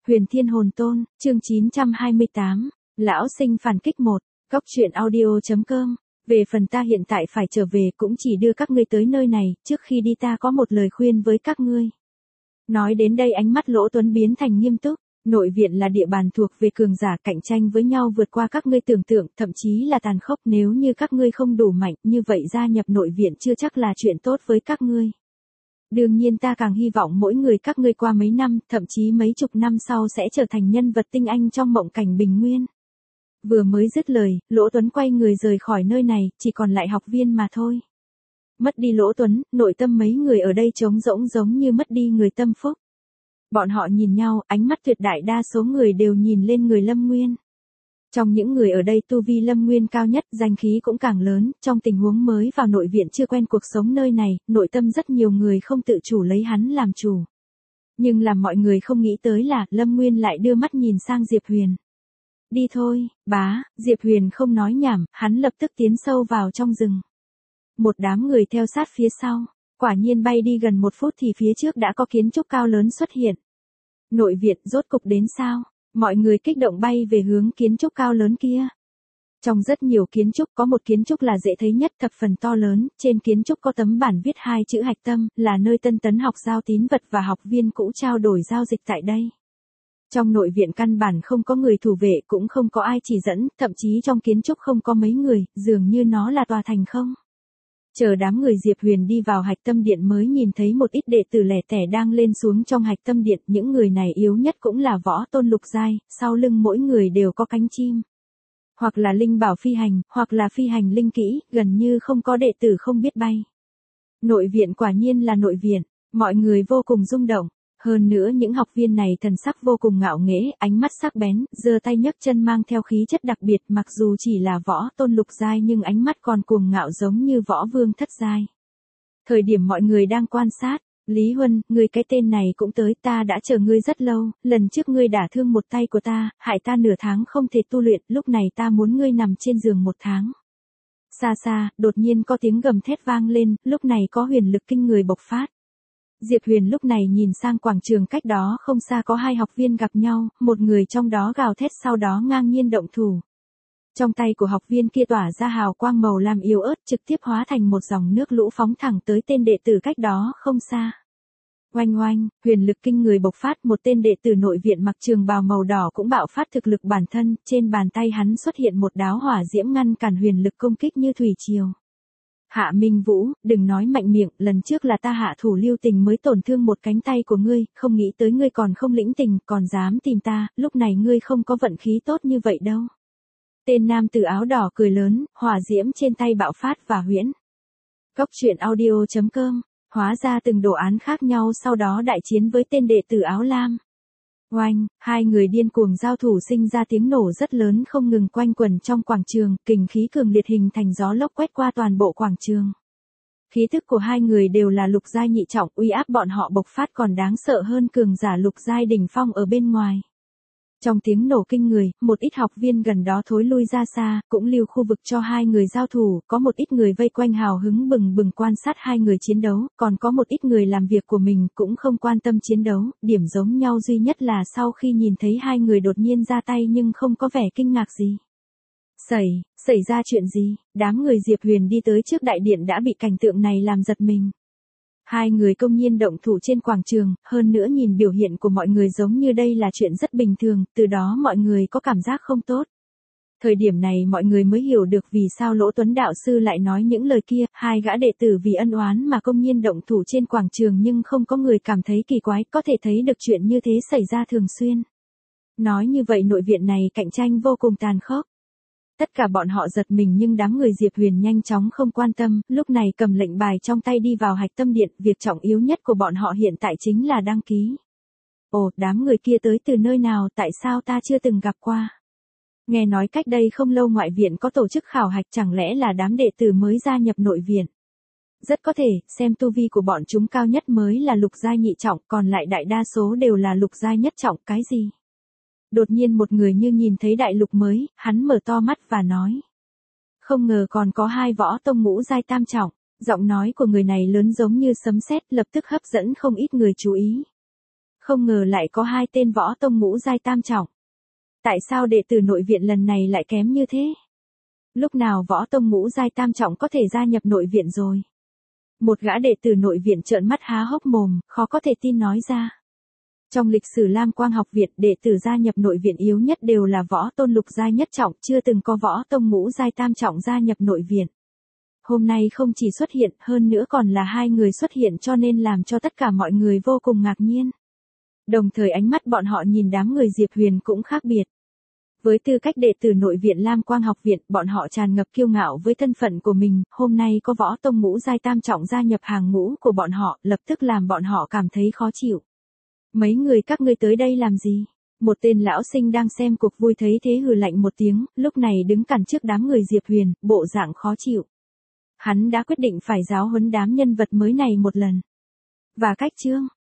Huyền Thiên Hồn Tôn, chương 928, Lão Sinh phản kích 1, Góc truyện audio.com. Về phần ta hiện tại phải trở về cũng chỉ đưa các ngươi tới nơi này, trước khi đi ta có một lời khuyên với các ngươi. Nói đến đây ánh mắt Lỗ Tuấn biến thành nghiêm túc, nội viện là địa bàn thuộc về cường giả cạnh tranh với nhau vượt qua các ngươi tưởng tượng, thậm chí là tàn khốc, nếu như các ngươi không đủ mạnh, như vậy gia nhập nội viện chưa chắc là chuyện tốt với các ngươi. Đương nhiên ta càng hy vọng mỗi người các ngươi qua mấy năm, thậm chí mấy chục năm sau sẽ trở thành nhân vật tinh anh trong mộng cảnh bình nguyên. Vừa mới dứt lời, Lỗ Tuấn quay người rời khỏi nơi này, chỉ còn lại học viên mà thôi. Mất đi Lỗ Tuấn, nội tâm mấy người ở đây trống rỗng giống như mất đi người tâm phúc. Bọn họ nhìn nhau, ánh mắt tuyệt đại đa số người đều nhìn lên người Lâm Nguyên. Trong những người ở đây tu vi Lâm Nguyên cao nhất, danh khí cũng càng lớn, trong tình huống mới vào nội viện chưa quen cuộc sống nơi này, nội tâm rất nhiều người không tự chủ lấy hắn làm chủ. Nhưng làm mọi người không nghĩ tới là, Lâm Nguyên lại đưa mắt nhìn sang Diệp Huyền. Đi thôi, bá, Diệp Huyền không nói nhảm, hắn lập tức tiến sâu vào trong rừng. Một đám người theo sát phía sau, quả nhiên bay đi gần 1 phút thì phía trước đã có kiến trúc cao lớn xuất hiện. Nội viện rốt cục đến sao? Mọi người kích động bay về hướng kiến trúc cao lớn kia. Trong rất nhiều kiến trúc có một kiến trúc là dễ thấy nhất, thập phần to lớn, trên kiến trúc có tấm bản viết 2 chữ Hạch Tâm, là nơi tân tấn học giao tín vật và học viên cũ trao đổi giao dịch tại đây. Trong nội viện căn bản không có người thủ vệ, cũng không có ai chỉ dẫn, thậm chí trong kiến trúc không có mấy người, dường như nó là tòa thành không. Chờ đám người Diệp Huyền đi vào Hạch Tâm Điện mới nhìn thấy một ít đệ tử lẻ tẻ đang lên xuống trong Hạch Tâm Điện, những người này yếu nhất cũng là võ tôn lục giai, sau lưng mỗi người đều có cánh chim. Hoặc là linh bảo phi hành, hoặc là phi hành linh kỹ, gần như không có đệ tử không biết bay. Nội viện quả nhiên là nội viện, mọi người vô cùng rung động. Hơn nữa những học viên này thần sắc vô cùng ngạo nghễ, ánh mắt sắc bén, giơ tay nhấc chân mang theo khí chất đặc biệt, mặc dù chỉ là võ tôn lục giai nhưng ánh mắt còn cuồng ngạo giống như võ vương thất giai. Thời điểm mọi người đang quan sát, Lý Huân, ngươi cái tên này cũng tới, ta đã chờ ngươi rất lâu, lần trước ngươi đả thương một tay của ta, hại ta nửa tháng không thể tu luyện, lúc này ta muốn ngươi nằm trên giường 1 tháng. Xa xa, đột nhiên có tiếng gầm thét vang lên, lúc này có huyền lực kinh người bộc phát. Diệp Huyền lúc này nhìn sang quảng trường cách đó không xa có 2 học viên gặp nhau, một người trong đó gào thét sau đó ngang nhiên động thủ. Trong tay của học viên kia tỏa ra hào quang màu lam yếu ớt trực tiếp hóa thành một dòng nước lũ phóng thẳng tới tên đệ tử cách đó không xa. Oanh oanh, huyền lực kinh người bộc phát, một tên đệ tử nội viện mặc trường bào màu đỏ cũng bạo phát thực lực bản thân, trên bàn tay hắn xuất hiện một đáo hỏa diễm ngăn cản huyền lực công kích như thủy triều. Hạ Minh Vũ, đừng nói mạnh miệng, lần trước là ta hạ thủ lưu tình mới tổn thương một cánh tay của ngươi, không nghĩ tới ngươi còn không lĩnh tình, còn dám tìm ta, lúc này ngươi không có vận khí tốt như vậy đâu. Tên nam tử áo đỏ cười lớn, hỏa diễm trên tay bạo phát và huyễn. Góc truyện audio.com, hóa ra từng đồ án khác nhau sau đó đại chiến với tên đệ tử áo lam. Oanh, 2 người điên cuồng giao thủ sinh ra tiếng nổ rất lớn không ngừng quanh quẩn trong quảng trường, kình khí cường liệt hình thành gió lốc quét qua toàn bộ quảng trường. Khí thức của 2 người đều là lục giai nhị trọng, uy áp bọn họ bộc phát còn đáng sợ hơn cường giả lục giai đỉnh phong ở bên ngoài. Trong tiếng nổ kinh người, một ít học viên gần đó thối lui ra xa, cũng lưu khu vực cho 2 người giao thủ, có một ít người vây quanh hào hứng bừng bừng quan sát 2 người chiến đấu, còn có một ít người làm việc của mình cũng không quan tâm chiến đấu, điểm giống nhau duy nhất là sau khi nhìn thấy 2 người đột nhiên ra tay nhưng không có vẻ kinh ngạc gì. Xảy ra chuyện gì? Đám người Diệp Huyền đi tới trước đại điện đã bị cảnh tượng này làm giật mình. 2 người công nhiên động thủ trên quảng trường, hơn nữa nhìn biểu hiện của mọi người giống như đây là chuyện rất bình thường, từ đó mọi người có cảm giác không tốt. Thời điểm này mọi người mới hiểu được vì sao Lỗ Tuấn đạo sư lại nói những lời kia, 2 gã đệ tử vì ân oán mà công nhiên động thủ trên quảng trường nhưng không có người cảm thấy kỳ quái, có thể thấy được chuyện như thế xảy ra thường xuyên. Nói như vậy nội viện này cạnh tranh vô cùng tàn khốc. Tất cả bọn họ giật mình nhưng đám người Diệp Huyền nhanh chóng không quan tâm, lúc này cầm lệnh bài trong tay đi vào Hạch Tâm Điện, việc trọng yếu nhất của bọn họ hiện tại chính là đăng ký. Ồ, đám người kia tới từ nơi nào, tại sao ta chưa từng gặp qua? Nghe nói cách đây không lâu ngoại viện có tổ chức khảo hạch, chẳng lẽ là đám đệ tử mới gia nhập nội viện? Rất có thể, xem tu vi của bọn chúng cao nhất mới là lục giai nhị trọng, còn lại đại đa số đều là lục giai nhất trọng, cái gì? Đột nhiên một người như nhìn thấy đại lục mới, hắn mở to mắt và nói. Không ngờ còn có 2 võ tông ngũ giai tam trọng, giọng nói của người này lớn giống như sấm sét lập tức hấp dẫn không ít người chú ý. Không ngờ lại có 2 tên võ tông ngũ giai tam trọng. Tại sao đệ tử nội viện lần này lại kém như thế? Lúc nào võ tông ngũ giai tam trọng có thể gia nhập nội viện rồi? Một gã đệ tử nội viện trợn mắt há hốc mồm, khó có thể tin nói ra. Trong lịch sử Lam Quang học viện, đệ tử gia nhập nội viện yếu nhất đều là võ tôn lục giai nhất trọng, chưa từng có võ tông ngũ giai tam trọng gia nhập nội viện. Hôm nay không chỉ xuất hiện, hơn nữa còn là 2 người xuất hiện, cho nên làm cho tất cả mọi người vô cùng ngạc nhiên. Đồng thời ánh mắt bọn họ nhìn đám người Diệp Huyền cũng khác biệt. Với tư cách đệ tử nội viện Lam Quang học viện, bọn họ tràn ngập kiêu ngạo với thân phận của mình, hôm nay có võ tông ngũ giai tam trọng gia nhập hàng ngũ của bọn họ, lập tức làm bọn họ cảm thấy khó chịu. Mấy người các ngươi tới đây làm gì? Một tên lão sinh đang xem cuộc vui thấy thế hừ lạnh một tiếng, lúc này đứng cản trước đám người Diệp Huyền, bộ dạng khó chịu. Hắn đã quyết định phải giáo huấn đám nhân vật mới này một lần. Và cách chương